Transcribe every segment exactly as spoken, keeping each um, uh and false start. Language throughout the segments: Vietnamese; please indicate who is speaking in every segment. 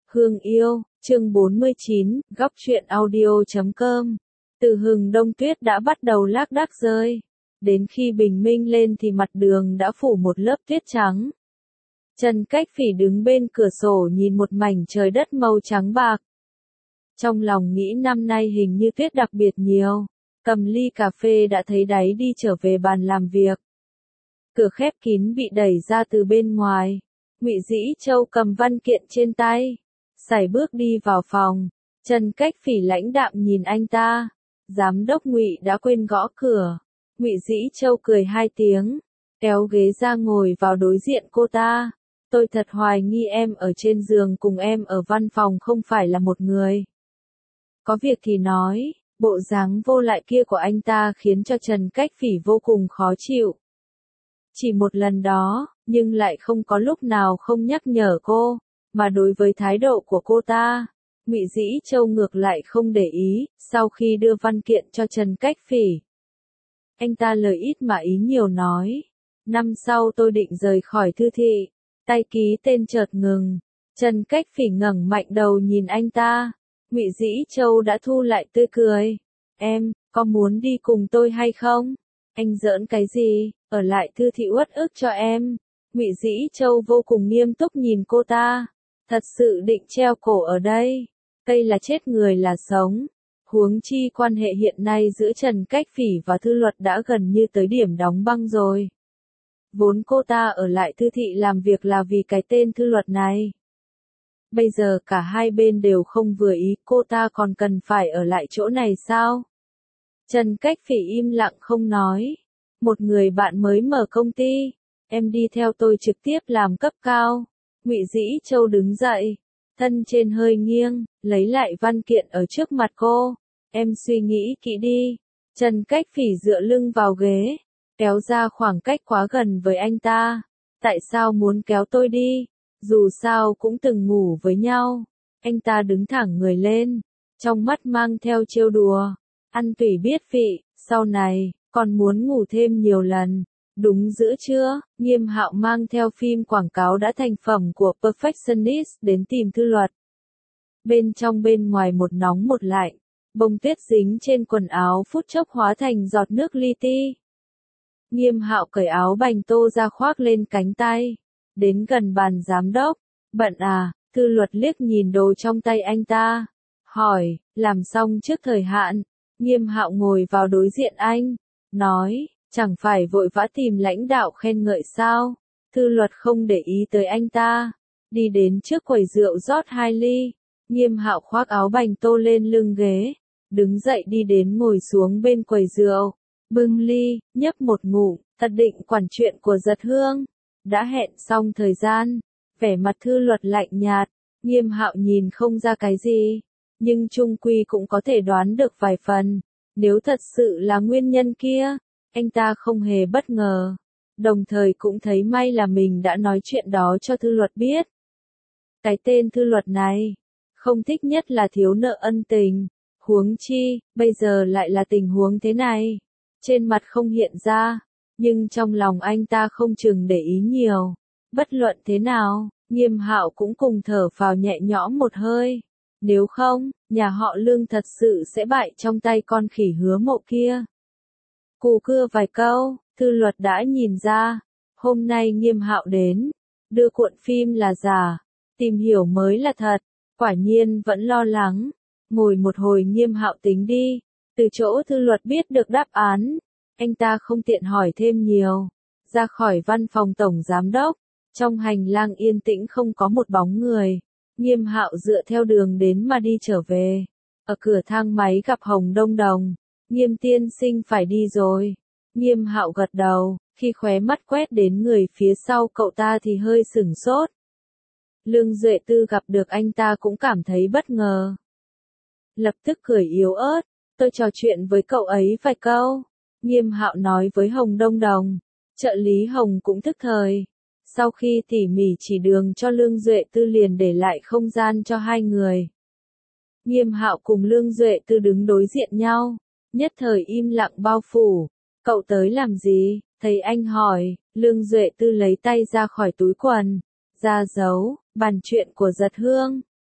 Speaker 1: Hương yêu, chương bốn mươi chín, góc truyện audio chấm com. Từ hừng đông tuyết đã bắt đầu lác đác rơi. Đến khi bình minh lên thì mặt đường đã phủ một lớp tuyết trắng. Trần Cách Phỉ đứng bên cửa sổ nhìn một mảnh trời đất màu trắng bạc. Trong lòng nghĩ năm nay hình như tuyết đặc biệt nhiều. Cầm ly cà phê đã thấy đáy đi trở về bàn làm việc. Cửa khép kín bị đẩy ra từ bên ngoài. Ngụy Dĩ Châu cầm văn kiện trên tay, sải bước đi vào phòng. Trần Cách Phỉ lãnh đạm nhìn anh ta. Giám đốc Ngụy đã quên gõ cửa. Ngụy Dĩ Châu cười hai tiếng, kéo ghế ra ngồi vào đối diện cô ta. Tôi thật hoài nghi em ở trên giường cùng em ở văn phòng không phải là một người. Có việc thì nói. Bộ dáng vô lại kia của anh ta khiến cho Trần Cách Phỉ vô cùng khó chịu. Chỉ một lần đó, nhưng lại không có lúc nào không nhắc nhở cô, mà đối với thái độ của cô ta, Ngụy Dĩ Châu ngược lại không để ý. Sau khi đưa văn kiện cho Trần Cách Phỉ, anh ta lời ít mà ý nhiều nói, năm sau tôi định rời khỏi thư thị. Tay ký tên chợt ngừng. Trần Cách Phỉ ngẩng mạnh đầu nhìn anh ta. Ngụy Dĩ Châu đã thu lại tươi cười. Em, có muốn đi cùng tôi hay không? Anh giỡn cái gì, ở lại thư thị uất ức cho em. Ngụy Dĩ Châu vô cùng nghiêm túc nhìn cô ta. Thật sự định treo cổ ở đây. Đây là chết người là sống. Huống chi quan hệ hiện nay giữa Trần Cách Phỉ và Thư Luật đã gần như tới điểm đóng băng rồi. Vốn cô ta ở lại thư thị làm việc là vì cái tên Thư Luật này. Bây giờ cả hai bên đều không vừa ý, cô ta còn cần phải ở lại chỗ này sao? Trần Cách Phỉ im lặng không nói. Một người bạn mới mở công ty, em đi theo tôi trực tiếp làm cấp cao. Ngụy Dĩ Châu đứng dậy, thân trên hơi nghiêng, lấy lại văn kiện ở trước mặt cô. Em suy nghĩ kỹ đi. Trần Cách Phỉ dựa lưng vào ghế, kéo ra khoảng cách quá gần với anh ta. Tại sao muốn kéo tôi đi? Dù sao cũng từng ngủ với nhau. Anh ta đứng thẳng người lên, trong mắt mang theo trêu đùa. Ăn tủy biết vị, sau này, còn muốn ngủ thêm nhiều lần. Đúng giữa trưa, Nghiêm Hạo mang theo phim quảng cáo đã thành phẩm của Perfectionist đến tìm Thư Luật. Bên trong bên ngoài một nóng một lạnh, bông tuyết dính trên quần áo phút chốc hóa thành giọt nước li ti. Nghiêm Hạo cởi áo bành tô ra khoác lên cánh tay. Đến gần bàn giám đốc. Bận à? Thư Luật liếc nhìn đồ trong tay anh ta. Hỏi, làm xong trước thời hạn. Nghiêm Hạo ngồi vào đối diện anh. Nói, chẳng phải vội vã tìm lãnh đạo khen ngợi sao? Thư Luật không để ý tới anh ta. Đi đến trước quầy rượu rót hai ly. Nghiêm Hạo khoác áo bành tô lên lưng ghế. Đứng dậy đi đến ngồi xuống bên quầy rượu. Bưng ly, nhấp một ngụm, thật định quản chuyện của Giật Hương. Đã hẹn xong thời gian, vẻ mặt Thư Luật lạnh nhạt. Nghiêm Hạo nhìn không ra cái gì, nhưng chung quy cũng có thể đoán được vài phần. Nếu thật sự là nguyên nhân kia, anh ta không hề bất ngờ. Đồng thời cũng thấy may là mình đã nói chuyện đó cho Thư Luật biết. Cái tên Thư Luật này, không thích nhất là thiếu nợ ân tình. Huống chi, bây giờ lại là tình huống thế này. Trên mặt không hiện ra, nhưng trong lòng anh ta không chừng để ý nhiều. Bất luận thế nào, Nghiêm Hạo cũng cùng thở phào nhẹ nhõm một hơi. Nếu không, nhà họ Lương thật sự sẽ bại trong tay con khỉ Hứa Mộ kia. Cù cưa vài câu, Thư Luật đã nhìn ra. Hôm nay Nghiêm Hạo đến, đưa cuộn phim là giả, tìm hiểu mới là thật. Quả nhiên vẫn lo lắng. Ngồi một hồi Nghiêm Hạo tính đi. Từ chỗ Thư Luật biết được đáp án, anh ta không tiện hỏi thêm nhiều. Ra khỏi văn phòng tổng giám đốc, trong hành lang yên tĩnh không có một bóng người. Nghiêm Hạo dựa theo đường đến mà đi trở về. Ở cửa thang máy gặp Hồng Đông Đồng. Nghiêm tiên sinh phải đi rồi. Nghiêm Hạo gật đầu, khi khóe mắt quét đến người phía sau cậu ta thì hơi sửng sốt. Lương Duệ Tư gặp được anh ta cũng cảm thấy bất ngờ. Lập tức cười yếu ớt, tôi trò chuyện với cậu ấy vài câu. Nghiêm Hạo nói với Hồng Đông Đồng. Trợ lý Hồng cũng thức thời. Sau khi tỉ mỉ chỉ đường cho Lương Duệ Tư liền để lại không gian cho hai người. Nghiêm Hạo cùng Lương Duệ Tư đứng đối diện nhau, nhất thời im lặng bao phủ. Cậu tới làm gì? Thấy anh hỏi, Lương Duệ Tư lấy tay ra khỏi túi quần, ra dấu, bàn chuyện của Giật Hương.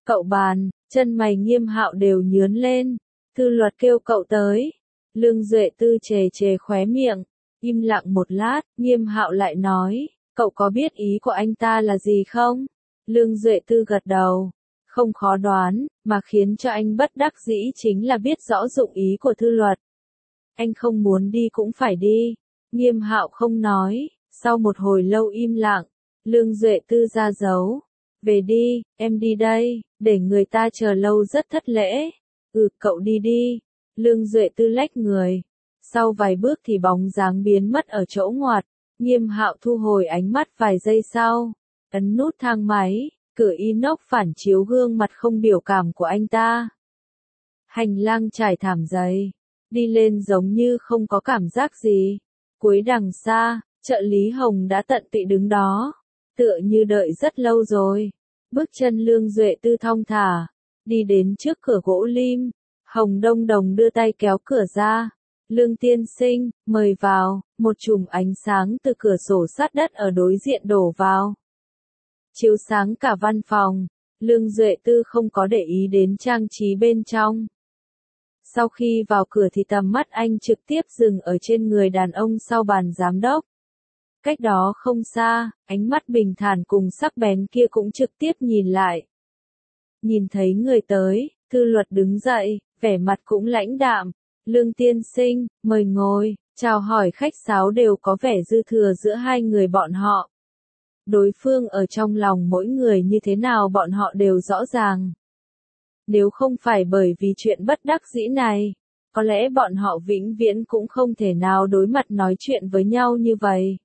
Speaker 1: Cậu bàn, chân mày Nghiêm Hạo đều nhướng lên. Thư luật kêu cậu tới. Lương Duệ Tư chề chề khóe miệng, im lặng một lát, Nghiêm Hạo lại nói, cậu có biết ý của anh ta là gì không? Lương Duệ Tư gật đầu, không khó đoán, mà khiến cho anh bất đắc dĩ chính là biết rõ dụng ý của Thư luật. Anh không muốn đi cũng phải đi. Nghiêm Hạo không nói, sau một hồi lâu im lặng, Lương Duệ Tư ra dấu. Về đi, em đi đây, để người ta chờ lâu rất thất lễ. Ừ, cậu đi đi. Lương Duệ Tư lách người. Sau vài bước thì bóng dáng biến mất ở chỗ ngoặt. Nghiêm Hạo thu hồi ánh mắt vài giây sau. Ấn nút thang máy, cửa inox phản chiếu gương mặt không biểu cảm của anh ta. Hành lang trải thảm dày. Đi lên giống như không có cảm giác gì. Cuối đằng xa, trợ lý Hồng đã tận tụy đứng đó. Tựa như đợi rất lâu rồi. Bước chân Lương Duệ Tư thong thả. Đi đến trước cửa gỗ lim. Hồng Đông Đồng đưa tay kéo cửa ra. Lương tiên sinh, mời vào. Một chùm ánh sáng từ cửa sổ sát đất ở đối diện đổ vào. Chiếu sáng cả văn phòng. Lương Duệ Tư không có để ý đến trang trí bên trong. Sau khi vào cửa thì tầm mắt anh trực tiếp dừng ở trên người đàn ông sau bàn giám đốc. Cách đó không xa, ánh mắt bình thản cùng sắc bén kia cũng trực tiếp nhìn lại. Nhìn thấy người tới, Thư luật đứng dậy, vẻ mặt cũng lãnh đạm. Lương tiên sinh, mời ngồi, chào hỏi khách sáo đều có vẻ dư thừa giữa hai người bọn họ. Đối phương ở trong lòng mỗi người như thế nào bọn họ đều rõ ràng. Nếu không phải bởi vì chuyện bất đắc dĩ này, có lẽ bọn họ vĩnh viễn cũng không thể nào đối mặt nói chuyện với nhau như vậy.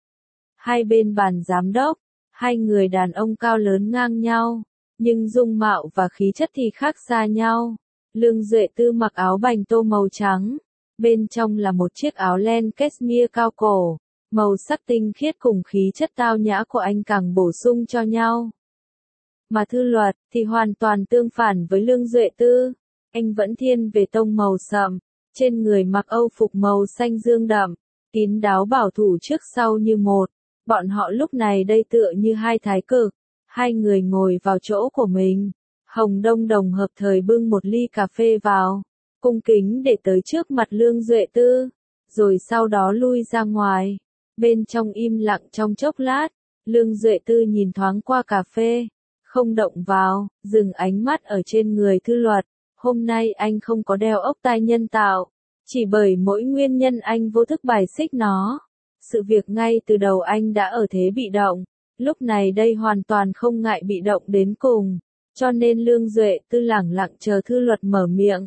Speaker 1: Hai bên bàn giám đốc, hai người đàn ông cao lớn ngang nhau, nhưng dung mạo và khí chất thì khác xa nhau. Lương Duệ Tư mặc áo bành tô màu trắng, bên trong là một chiếc áo len cashmere cao cổ, màu sắc tinh khiết cùng khí chất tao nhã của anh càng bổ sung cho nhau. Mà Thư luật thì hoàn toàn tương phản với Lương Duệ Tư, anh vẫn thiên về tông màu sậm, trên người mặc âu phục màu xanh dương đậm, kín đáo bảo thủ trước sau như một. Bọn họ lúc này đây tựa như hai thái cực, hai người ngồi vào chỗ của mình. Hồng Đông Đồng hợp thời bưng một ly cà phê vào, cung kính để tới trước mặt Lương Duệ Tư, rồi sau đó lui ra ngoài. Bên trong im lặng trong chốc lát, Lương Duệ Tư nhìn thoáng qua cà phê, không động vào, dừng ánh mắt ở trên người Thư luật. Hôm nay anh không có đeo ốc tai nhân tạo, chỉ bởi mỗi nguyên nhân anh vô thức bài xích nó. Sự việc ngay từ đầu anh đã ở thế bị động, lúc này đây hoàn toàn không ngại bị động đến cùng, cho nên Lương Duệ Tư lẳng lặng chờ Thư luật mở miệng.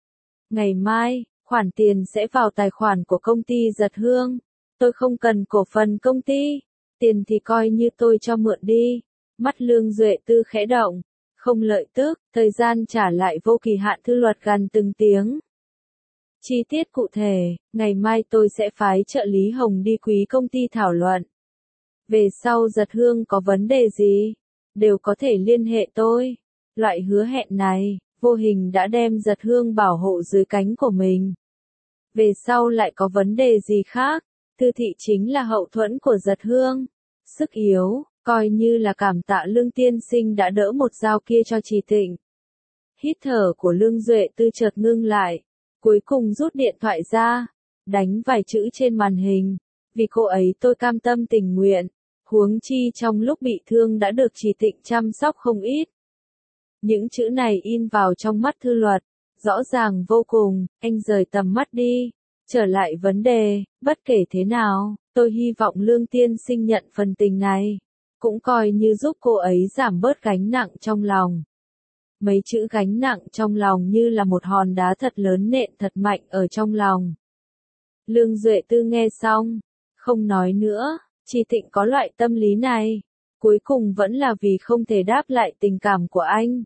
Speaker 1: Ngày mai, khoản tiền sẽ vào tài khoản của công ty Giật Hương, tôi không cần cổ phần công ty, tiền thì coi như tôi cho mượn đi. Mắt Lương Duệ Tư khẽ động, không lợi tức, thời gian trả lại vô kỳ hạn. Thư luật gằn từng tiếng. Chi tiết cụ thể, ngày mai tôi sẽ phái trợ lý Hồng đi quý công ty thảo luận. Về sau Giật Hương có vấn đề gì, đều có thể liên hệ tôi. Loại hứa hẹn này, vô hình đã đem Giật Hương bảo hộ dưới cánh của mình. Về sau lại có vấn đề gì khác, Thư thị chính là hậu thuẫn của Giật Hương. Sức yếu, coi như là cảm tạ Lương tiên sinh đã đỡ một dao kia cho Trì Tịnh. Hít thở của Lương Duệ Tư chợt ngưng lại, cuối cùng rút điện thoại ra, đánh vài chữ trên màn hình. Vì cô ấy tôi cam tâm tình nguyện, huống chi trong lúc bị thương đã được Trì Tịnh chăm sóc không ít. Những chữ này in vào trong mắt Thư luật, rõ ràng vô cùng. Anh rời tầm mắt đi, trở lại vấn đề, bất kể thế nào, tôi hy vọng Lương tiên sinh nhận phần tình này, cũng coi như giúp cô ấy giảm bớt gánh nặng trong lòng. Mấy chữ gánh nặng trong lòng như là một hòn đá thật lớn nện thật mạnh ở trong lòng. Lương Duệ Tư nghe xong, không nói nữa. Trì Tịnh có loại tâm lý này, cuối cùng vẫn là vì không thể đáp lại tình cảm của anh.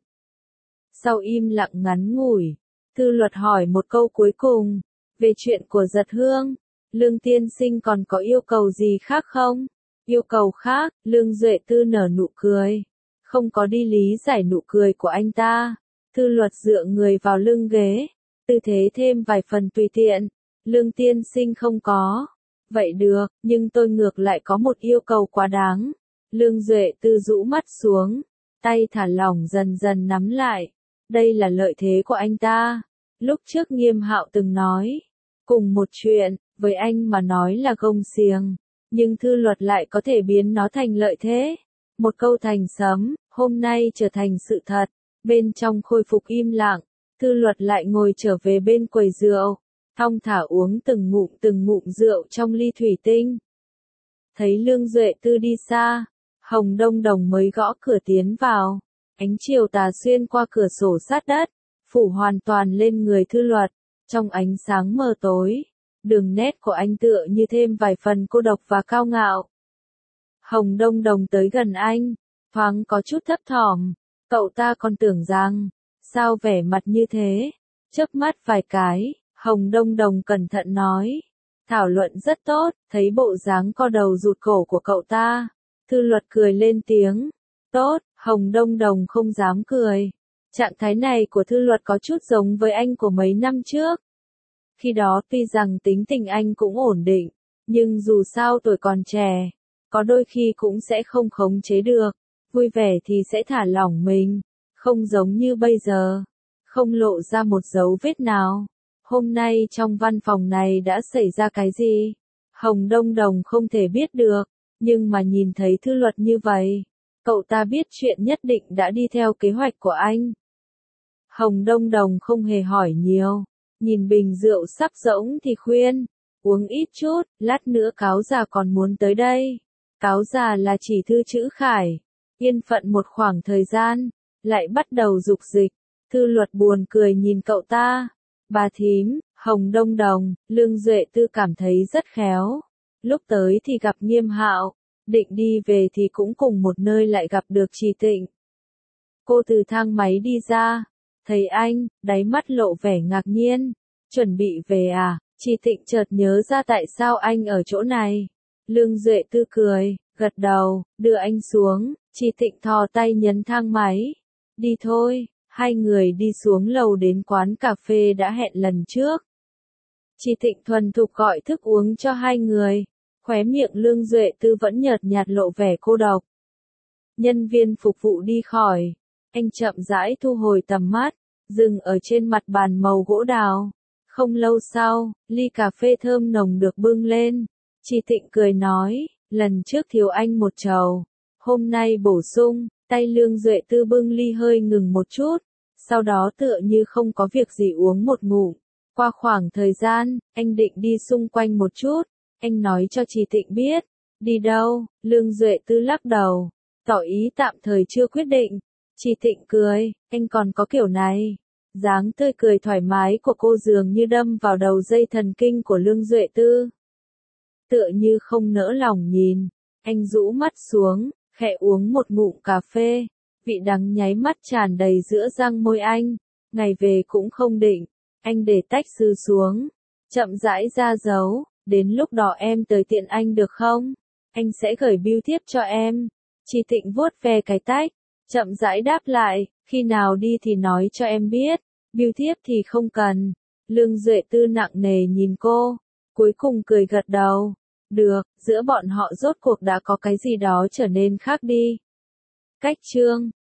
Speaker 1: Sau im lặng ngắn ngủi, Thư luật hỏi một câu cuối cùng, về chuyện của Giật Hương, Lương tiên sinh còn có yêu cầu gì khác không? Yêu cầu khác, Lương Duệ Tư nở nụ cười, không có đi lý giải nụ cười của anh ta. Thư luật dựa người vào lưng ghế, tư thế thêm vài phần tùy tiện. Lương tiên sinh không có. Vậy được, nhưng tôi ngược lại có một yêu cầu quá đáng. Lương Duệ Tư rũ mắt xuống, tay thả lỏng dần dần nắm lại. Đây là lợi thế của anh ta. Lúc trước Nghiêm Hạo từng nói, cùng một chuyện, với anh mà nói là gông xiềng, nhưng Thư Luật lại có thể biến nó thành lợi thế. Một câu thành sấm, hôm nay trở thành sự thật. Bên trong khôi phục im lặng, Thư Luật lại ngồi trở về bên quầy rượu, thong thả uống từng ngụm từng ngụm rượu trong ly thủy tinh. Thấy Lương Duệ Tư đi xa, Hồng Đông Đồng mới gõ cửa tiến vào. Ánh chiều tà xuyên qua cửa sổ sát đất, phủ hoàn toàn lên người Thư Luật. Trong ánh sáng mờ tối, đường nét của anh tựa như thêm vài phần cô độc và cao ngạo. Hồng Đông Đồng tới gần anh, thoáng có chút thấp thỏm. Cậu ta còn tưởng rằng, sao vẻ mặt như thế? Chớp mắt vài cái, Hồng Đông Đồng cẩn thận nói. Thảo luận rất tốt, thấy bộ dáng co đầu rụt cổ của cậu ta. Thư Luật cười lên tiếng. Tốt, Hồng Đông Đồng không dám cười. Trạng thái này của Thư Luật có chút giống với anh của mấy năm trước. Khi đó tuy rằng tính tình anh cũng ổn định, nhưng dù sao tuổi còn trẻ, có đôi khi cũng sẽ không khống chế được. Vui vẻ thì sẽ thả lỏng mình, không giống như bây giờ, không lộ ra một dấu vết nào. Hôm nay trong văn phòng này đã xảy ra cái gì? Hồng Đông Đồng không thể biết được, nhưng mà nhìn thấy Thư Luật như vậy, cậu ta biết chuyện nhất định đã đi theo kế hoạch của anh. Hồng Đông Đồng không hề hỏi nhiều, nhìn bình rượu sắp rỗng thì khuyên, uống ít chút, lát nữa cáo già còn muốn tới đây. Cáo già là chỉ Thư Chữ Khải. Yên phận một khoảng thời gian, lại bắt đầu dục dịch. Thư Luật buồn cười nhìn cậu ta. Bà thím, Hồng Đông Đồng, Lương Duệ Tư cảm thấy rất khéo. Lúc tới thì gặp Nghiêm Hạo, định đi về thì cũng cùng một nơi lại gặp được Trì Tịnh. Cô từ thang máy đi ra, thấy anh, đáy mắt lộ vẻ ngạc nhiên. Chuẩn bị về à? Trì Tịnh chợt nhớ ra tại sao anh ở chỗ này. Lương Duệ Tư cười, gật đầu, đưa anh xuống. Trì Tịnh thò tay nhấn thang máy. Đi thôi, hai người đi xuống lầu đến quán cà phê đã hẹn lần trước. Trì Tịnh thuần thục gọi thức uống cho hai người. Khóe miệng Lương Duệ Tư vẫn nhợt nhạt lộ vẻ cô độc. Nhân viên phục vụ đi khỏi. Anh chậm rãi thu hồi tầm mắt, dừng ở trên mặt bàn màu gỗ đào. Không lâu sau, ly cà phê thơm nồng được bưng lên. Trì Tịnh cười nói, lần trước thiếu anh một chầu. Hôm nay bổ sung, tay Lương Duệ Tư bưng ly hơi ngừng một chút, sau đó tựa như không có việc gì uống một ngụm. Qua khoảng thời gian, anh định đi xung quanh một chút, anh nói cho Trì Tịnh biết. Đi đâu? Lương Duệ Tư lắc đầu, tỏ ý tạm thời chưa quyết định. Trì Tịnh cười, anh còn có kiểu này. Dáng tươi cười thoải mái của cô dường như đâm vào đầu dây thần kinh của Lương Duệ Tư. Tựa như không nỡ lòng nhìn, anh rũ mắt xuống, khẽ uống một ngụm cà phê, vị đắng nháy mắt tràn đầy giữa răng môi anh. Ngày về cũng không định, anh để tách sư xuống, chậm rãi ra dấu, đến lúc đó em tới tiện anh được không? Anh sẽ gửi bưu thiếp cho em. Trì Tịnh vuốt ve cái tách, chậm rãi đáp lại, khi nào đi thì nói cho em biết, bưu thiếp thì không cần. Lương Duệ Tư nặng nề nhìn cô, cuối cùng cười gật đầu. Được, giữa bọn họ rốt cuộc đã có cái gì đó trở nên khác đi. Cách chương